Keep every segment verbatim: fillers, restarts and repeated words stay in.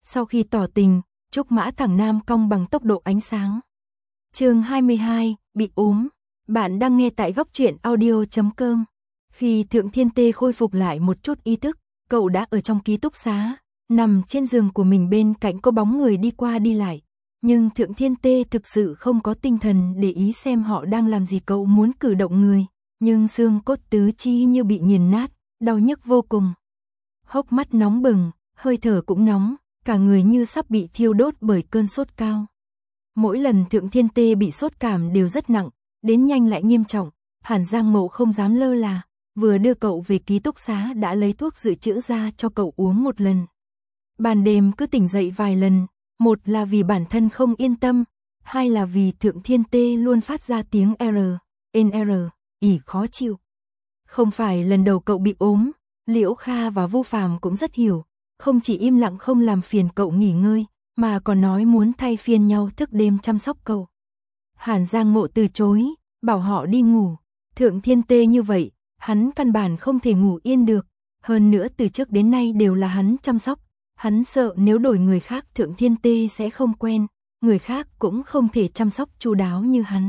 Sau khi tỏ tình, trúc mã thẳng nam cong bằng tốc độ ánh sáng. Chương hai mươi hai, bị ốm. Bạn đang nghe tại góc truyện audio chấm com. Khi Thượng Thiên Tê khôi phục lại một chút ý thức, cậu đã ở trong ký túc xá, nằm trên giường của mình, bên cạnh có bóng người đi qua đi lại. Nhưng Thượng Thiên Tê thực sự không có tinh thần để ý xem họ đang làm gì. Cậu muốn cử động người, nhưng xương cốt tứ chi như bị nghiền nát, đau nhức vô cùng. Hốc mắt nóng bừng, hơi thở cũng nóng, cả người như sắp bị thiêu đốt bởi cơn sốt cao. Mỗi lần Thượng Thiên Tê bị sốt cảm đều rất nặng, đến nhanh lại nghiêm trọng. Hàn Giang Mộ không dám lơ là, vừa đưa cậu về ký túc xá đã lấy thuốc dự trữ ra cho cậu uống một lần. Ban đêm cứ tỉnh dậy vài lần, một là vì bản thân không yên tâm, hai là vì Thượng Thiên Tê luôn phát ra tiếng R, N R, ỉ khó chịu. Không phải lần đầu cậu bị ốm, Liễu Kha và Vu Phàm cũng rất hiểu, không chỉ im lặng không làm phiền cậu nghỉ ngơi, mà còn nói muốn thay phiên nhau thức đêm chăm sóc cậu. Hàn Giang Mộ từ chối, bảo họ đi ngủ. Thượng Thiên Tê như vậy, hắn căn bản không thể ngủ yên được, hơn nữa từ trước đến nay đều là hắn chăm sóc, hắn sợ nếu đổi người khác Thượng Thiên Tê sẽ không quen, người khác cũng không thể chăm sóc chu đáo như hắn.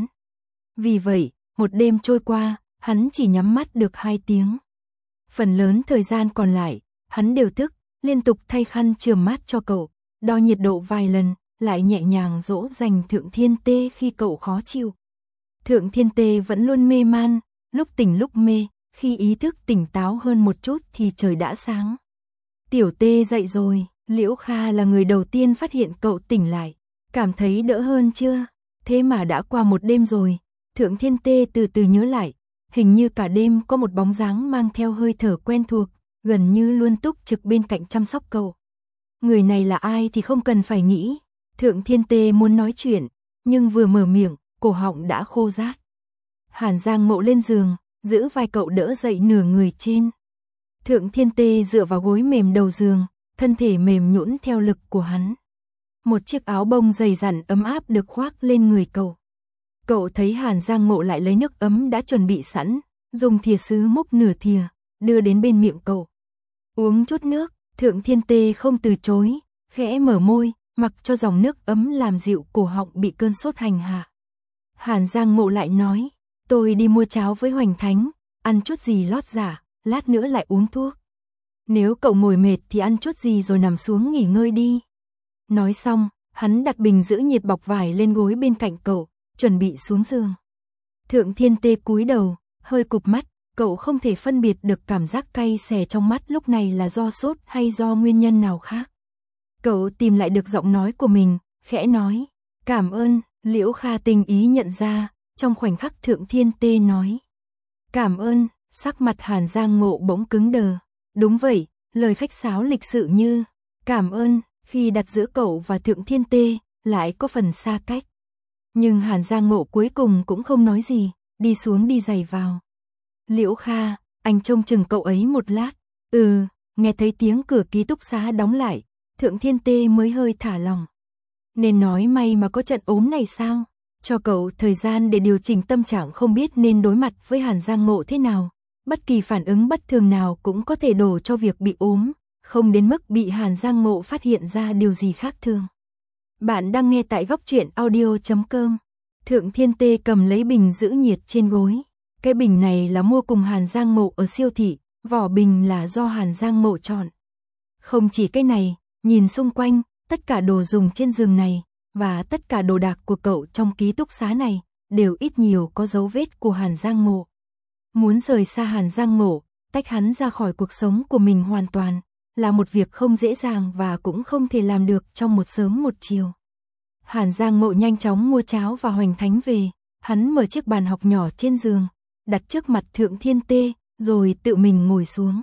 Vì vậy, một đêm trôi qua, hắn chỉ nhắm mắt được hai tiếng. Phần lớn thời gian còn lại, hắn đều thức, liên tục thay khăn chườm mát cho cậu, đo nhiệt độ vài lần, lại nhẹ nhàng dỗ dành Thượng Thiên Tê khi cậu khó chịu. Thượng Thiên Tê vẫn luôn mê man, lúc tỉnh lúc mê, khi ý thức tỉnh táo hơn một chút thì trời đã sáng. Tiểu Tê dậy rồi, Liễu Kha là người đầu tiên phát hiện cậu tỉnh lại, cảm thấy đỡ hơn chưa? Thế mà đã qua một đêm rồi. Thượng Thiên Tê từ từ nhớ lại, hình như cả đêm có một bóng dáng mang theo hơi thở quen thuộc, gần như luôn túc trực bên cạnh chăm sóc cậu. Người này là ai thì không cần phải nghĩ. Thượng Thiên Tê muốn nói chuyện, nhưng vừa mở miệng, cổ họng đã khô rát. Hàn Giang Mộ lên giường, giữ vai cậu đỡ dậy nửa người trên. Thượng Thiên Tê dựa vào gối mềm đầu giường, thân thể mềm nhũn theo lực của hắn. Một chiếc áo bông dày dặn ấm áp được khoác lên người cậu. Cậu thấy Hàn Giang Mộ lại lấy nước ấm đã chuẩn bị sẵn, dùng thìa sứ múc nửa thìa, đưa đến bên miệng cậu. Uống chút nước. Thượng Thiên Tê không từ chối, khẽ mở môi, mặc cho dòng nước ấm làm dịu cổ họng bị cơn sốt hành hạ. Hàn Giang Mộ lại nói, tôi đi mua cháo với Hoành Thánh, ăn chút gì lót dạ, lát nữa lại uống thuốc. Nếu cậu ngồi mệt thì ăn chút gì rồi nằm xuống nghỉ ngơi đi. Nói xong, hắn đặt bình giữ nhiệt bọc vải lên gối bên cạnh cậu, chuẩn bị xuống giường. Thượng Thiên Tê cúi đầu, hơi cụp mắt. Cậu không thể phân biệt được cảm giác cay xè trong mắt lúc này là do sốt hay do nguyên nhân nào khác. Cậu tìm lại được giọng nói của mình, khẽ nói, cảm ơn. Liễu Kha tình ý nhận ra, trong khoảnh khắc Thượng Thiên Tê nói, cảm ơn. Sắc mặt Hàn Giang Mộ bỗng cứng đờ. Đúng vậy, lời khách sáo lịch sự như cảm ơn, khi đặt giữa cậu và Thượng Thiên Tê, lại có phần xa cách. Nhưng Hàn Giang Mộ cuối cùng cũng không nói gì, đi xuống đi giày vào. Liễu Kha, anh trông chừng cậu ấy một lát. Ừ, nghe thấy tiếng cửa ký túc xá đóng lại, Thượng Thiên Tê mới hơi thả lòng. Nên nói may mà có trận ốm này sao? Cho cậu thời gian để điều chỉnh tâm trạng, không biết nên đối mặt với Hàn Giang Mộ thế nào. Bất kỳ phản ứng bất thường nào cũng có thể đổ cho việc bị ốm, không đến mức bị Hàn Giang Mộ phát hiện ra điều gì khác thường. Bạn đang nghe tại góc truyện audio chấm com. Thượng Thiên Tê cầm lấy bình giữ nhiệt trên gối. Cái bình này là mua cùng Hàn Giang Mộ ở siêu thị, vỏ bình là do Hàn Giang Mộ chọn. Không chỉ cái này, nhìn xung quanh, tất cả đồ dùng trên giường này, và tất cả đồ đạc của cậu trong ký túc xá này, đều ít nhiều có dấu vết của Hàn Giang Mộ. Muốn rời xa Hàn Giang Mộ, tách hắn ra khỏi cuộc sống của mình hoàn toàn, là một việc không dễ dàng và cũng không thể làm được trong một sớm một chiều. Hàn Giang Mộ nhanh chóng mua cháo và Hoành Thánh về, hắn mở chiếc bàn học nhỏ trên giường, đặt trước mặt Thượng Thiên Tê, rồi tự mình ngồi xuống.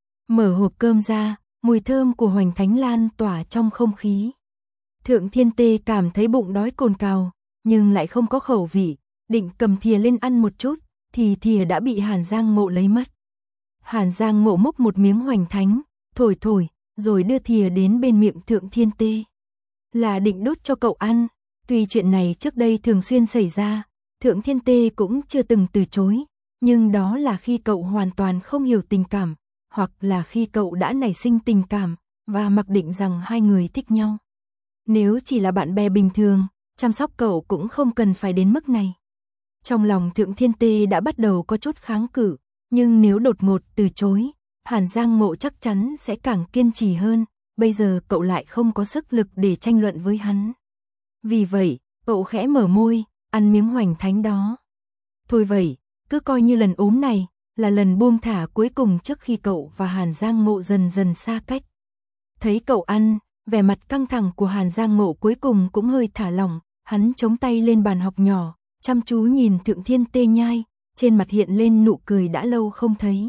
Mở hộp cơm ra, mùi thơm của Hoành Thánh lan tỏa trong không khí. Thượng Thiên Tê cảm thấy bụng đói cồn cào, nhưng lại không có khẩu vị, định cầm thìa lên ăn một chút, thì thìa đã bị Hàn Giang Mộ lấy mất. Hàn Giang Mộ múc một miếng Hoành Thánh, thổi thổi, rồi đưa thìa đến bên miệng Thượng Thiên Tê. Là định đút cho cậu ăn, tuy chuyện này trước đây thường xuyên xảy ra, Thượng Thiên Tê cũng chưa từng từ chối, nhưng đó là khi cậu hoàn toàn không hiểu tình cảm, hoặc là khi cậu đã nảy sinh tình cảm, và mặc định rằng hai người thích nhau. Nếu chỉ là bạn bè bình thường, chăm sóc cậu cũng không cần phải đến mức này. Trong lòng Thượng Thiên Tê đã bắt đầu có chút kháng cự, nhưng nếu đột ngột từ chối, Hàn Giang Mộ chắc chắn sẽ càng kiên trì hơn, bây giờ cậu lại không có sức lực để tranh luận với hắn. Vì vậy, cậu khẽ mở môi, ăn miếng hoành thánh đó. Thôi vậy, cứ coi như lần ốm này là lần buông thả cuối cùng trước khi cậu và Hàn Giang Mộ dần dần xa cách. Thấy cậu ăn, vẻ mặt căng thẳng của Hàn Giang Mộ cuối cùng cũng hơi thả lỏng, hắn chống tay lên bàn học nhỏ, chăm chú nhìn Thượng Thiên Tê nhai, trên mặt hiện lên nụ cười đã lâu không thấy.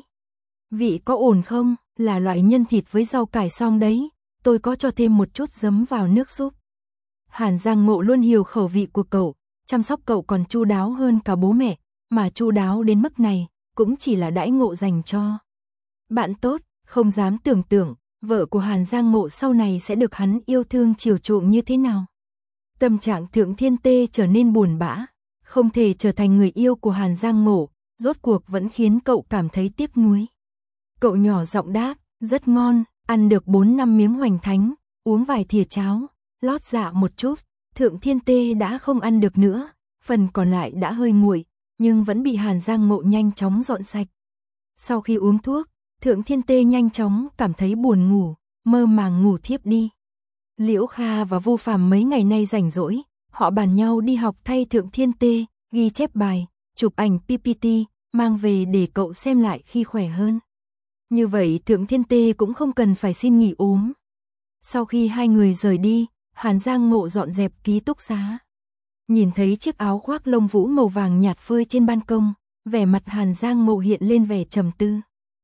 Vị có ổn không, là loại nhân thịt với rau cải xong đấy, tôi có cho thêm một chút giấm vào nước súp. Hàn Giang Mộ luôn hiểu khẩu vị của cậu, chăm sóc cậu còn chu đáo hơn cả bố mẹ, mà chu đáo đến mức này, cũng chỉ là đãi ngộ dành cho bạn tốt, không dám tưởng tượng, vợ của Hàn Giang Mộ sau này sẽ được hắn yêu thương chiều chuộng như thế nào. Tâm trạng Thượng Thiên Tê trở nên buồn bã, không thể trở thành người yêu của Hàn Giang Mộ, rốt cuộc vẫn khiến cậu cảm thấy tiếc nuối. Cậu nhỏ giọng đáp, rất ngon, ăn được bốn năm miếng hoành thánh, uống vài thìa cháo, lót dạ một chút, Thượng Thiên Tê đã không ăn được nữa, phần còn lại đã hơi nguội, nhưng vẫn bị Hàn Giang Mộ nhanh chóng dọn sạch. Sau khi uống thuốc, Thượng Thiên Tê nhanh chóng cảm thấy buồn ngủ, mơ màng ngủ thiếp đi. Liễu Kha và Vu Phàm mấy ngày nay rảnh rỗi, họ bàn nhau đi học thay Thượng Thiên Tê, ghi chép bài, chụp ảnh pê pê tê, mang về để cậu xem lại khi khỏe hơn. Như vậy Thượng Thiên Tê cũng không cần phải xin nghỉ ốm. Sau khi hai người rời đi, Hàn Giang Mộ dọn dẹp ký túc xá. Nhìn thấy chiếc áo khoác lông vũ màu vàng nhạt phơi trên ban công, vẻ mặt Hàn Giang Mộ hiện lên vẻ trầm tư.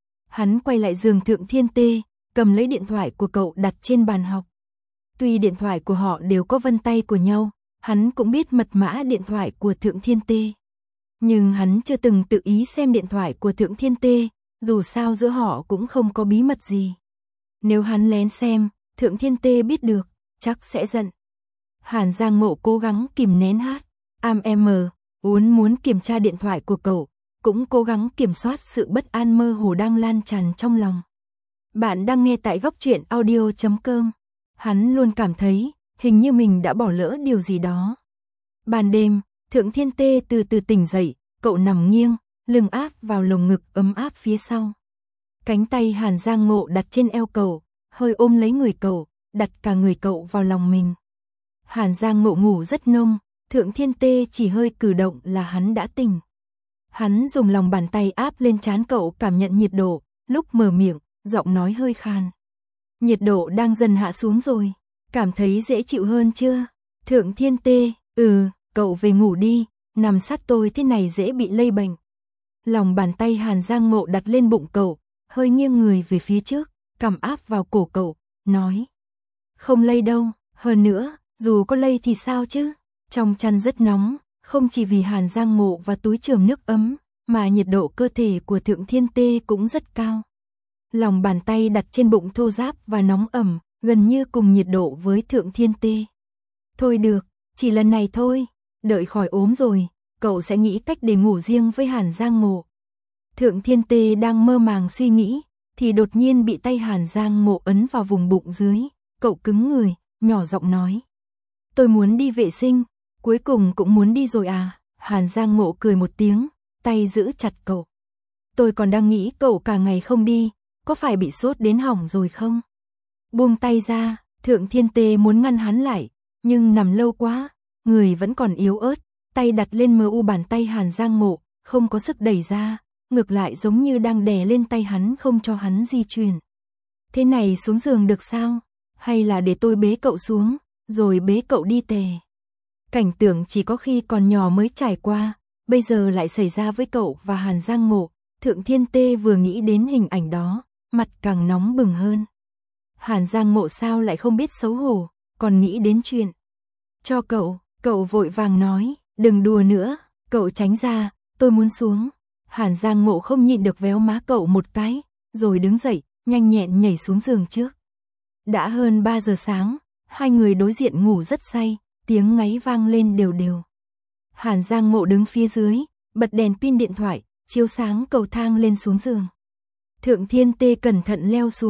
Hắn quay lại giường Thượng Thiên Tê, cầm lấy điện thoại của cậu đặt trên bàn học. Tuy điện thoại của họ đều có vân tay của nhau, hắn cũng biết mật mã điện thoại của Thượng Thiên Tê. Nhưng hắn chưa từng tự ý xem điện thoại của Thượng Thiên Tê, dù sao giữa họ cũng không có bí mật gì. Nếu hắn lén xem, Thượng Thiên Tê biết được, chắc sẽ giận. Hàn Giang Mộ cố gắng kìm nén hát, am em uốn muốn kiểm tra điện thoại của cậu, cũng cố gắng kiểm soát sự bất an mơ hồ đang lan tràn trong lòng. Bạn đang nghe tại góc truyện audio chấm com. Hắn luôn cảm thấy, hình như mình đã bỏ lỡ điều gì đó. Ban đêm, Thượng Thiên Tê từ từ tỉnh dậy, cậu nằm nghiêng, lưng áp vào lồng ngực ấm áp phía sau. Cánh tay Hàn Giang Mộ đặt trên eo cậu, hơi ôm lấy người cậu, đặt cả người cậu vào lòng mình. Hàn Giang Mộ ngủ rất nông, Thượng Thiên Tê chỉ hơi cử động là hắn đã tỉnh. Hắn dùng lòng bàn tay áp lên trán cậu cảm nhận nhiệt độ, lúc mở miệng, giọng nói hơi khan. Nhiệt độ đang dần hạ xuống rồi, cảm thấy dễ chịu hơn chưa? Thượng Thiên Tê, ừ, cậu về ngủ đi, nằm sát tôi thế này dễ bị lây bệnh. Lòng bàn tay Hàn Giang Mộ đặt lên bụng cậu, hơi nghiêng người về phía trước, cằm áp vào cổ cậu, nói. Không lây đâu, hơn nữa, dù có lây thì sao chứ? Trong chăn rất nóng, không chỉ vì Hàn Giang Mộ và túi chườm nước ấm, mà nhiệt độ cơ thể của Thượng Thiên Tê cũng rất cao. Lòng bàn tay đặt trên bụng thô ráp và nóng ẩm, gần như cùng nhiệt độ với Thượng Thiên Tê. Thôi được, chỉ lần này thôi, đợi khỏi ốm rồi, cậu sẽ nghĩ cách để ngủ riêng với Hàn Giang Mộ. Thượng Thiên Tê đang mơ màng suy nghĩ, thì đột nhiên bị tay Hàn Giang Mộ ấn vào vùng bụng dưới, cậu cứng người, nhỏ giọng nói. Tôi muốn đi vệ sinh, cuối cùng cũng muốn đi rồi à? Hàn Giang Mộ cười một tiếng, tay giữ chặt cậu. Tôi còn đang nghĩ cậu cả ngày không đi, có phải bị sốt đến hỏng rồi không? Buông tay ra, Thượng Thiên Tê muốn ngăn hắn lại, nhưng nằm lâu quá, người vẫn còn yếu ớt, tay đặt lên mờ u bàn tay Hàn Giang Mộ, không có sức đẩy ra, ngược lại giống như đang đè lên tay hắn không cho hắn di chuyển. Thế này xuống giường được sao? Hay là để tôi bế cậu xuống, rồi bế cậu đi tè? Cảnh tượng chỉ có khi còn nhỏ mới trải qua, bây giờ lại xảy ra với cậu và Hàn Giang Mộ. Thượng Thiên Tê vừa nghĩ đến hình ảnh đó, mặt càng nóng bừng hơn. Hàn Giang Mộ sao lại không biết xấu hổ, còn nghĩ đến chuyện. Cho cậu, cậu vội vàng nói, đừng đùa nữa, cậu tránh ra, tôi muốn xuống. Hàn Giang Mộ không nhịn được véo má cậu một cái, rồi đứng dậy, nhanh nhẹn nhảy xuống giường trước. Đã hơn ba giờ sáng, hai người đối diện ngủ rất say, tiếng ngáy vang lên đều đều. Hàn Giang Mộ đứng phía dưới, bật đèn pin điện thoại, chiếu sáng cầu thang lên xuống giường. Thượng Thiên Tê cẩn thận leo xuống,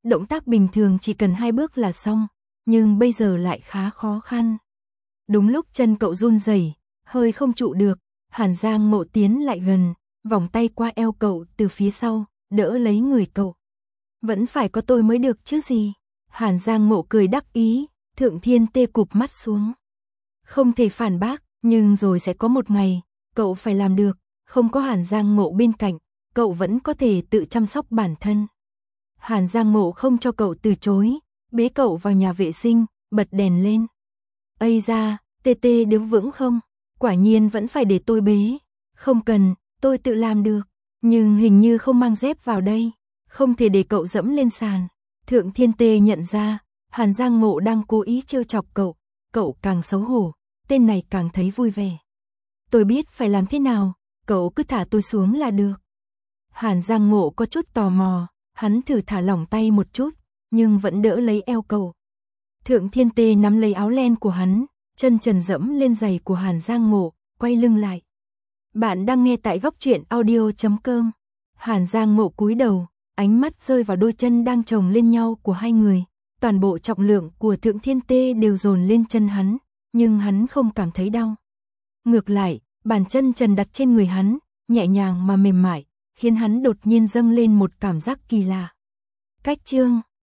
động tác bình thường chỉ cần hai bước là xong, nhưng bây giờ lại khá khó khăn. Đúng lúc chân cậu run rẩy, hơi không trụ được, Hàn Giang Mộ tiến lại gần, vòng tay qua eo cậu từ phía sau, đỡ lấy người cậu. Vẫn phải có tôi mới được chứ gì. Hàn Giang Mộ cười đắc ý, Thượng Thiên Tê cụp mắt xuống. Không thể phản bác, nhưng rồi sẽ có một ngày, cậu phải làm được, không có Hàn Giang Mộ bên cạnh, cậu vẫn có thể tự chăm sóc bản thân. Hàn Giang Mộ không cho cậu từ chối, bế cậu vào nhà vệ sinh, bật đèn lên. Ây da, Tê Tê đứng vững không? Quả nhiên vẫn phải để tôi bế. Không cần, tôi tự làm được. Nhưng hình như không mang dép vào đây. Không thể để cậu dẫm lên sàn. Thượng Thiên Tê nhận ra, Hàn Giang Mộ đang cố ý trêu chọc cậu. Cậu càng xấu hổ, tên này càng thấy vui vẻ. Tôi biết phải làm thế nào, cậu cứ thả tôi xuống là được. Hàn Giang Mộ có chút tò mò, hắn thử thả lỏng tay một chút, nhưng vẫn đỡ lấy eo cậu. Thượng Thiên Tê nắm lấy áo len của hắn, chân trần dẫm lên giày của Hàn Giang Mộ, quay lưng lại. Bạn đang nghe tại góc truyện audio chấm com. Hàn Giang Mộ cúi đầu, ánh mắt rơi vào đôi chân đang chồng lên nhau của hai người. Toàn bộ trọng lượng của Thượng Thiên Tê đều dồn lên chân hắn, nhưng hắn không cảm thấy đau. Ngược lại, bàn chân trần đặt trên người hắn, nhẹ nhàng mà mềm mại, khiến hắn đột nhiên dâng lên một cảm giác kỳ lạ. Cách chương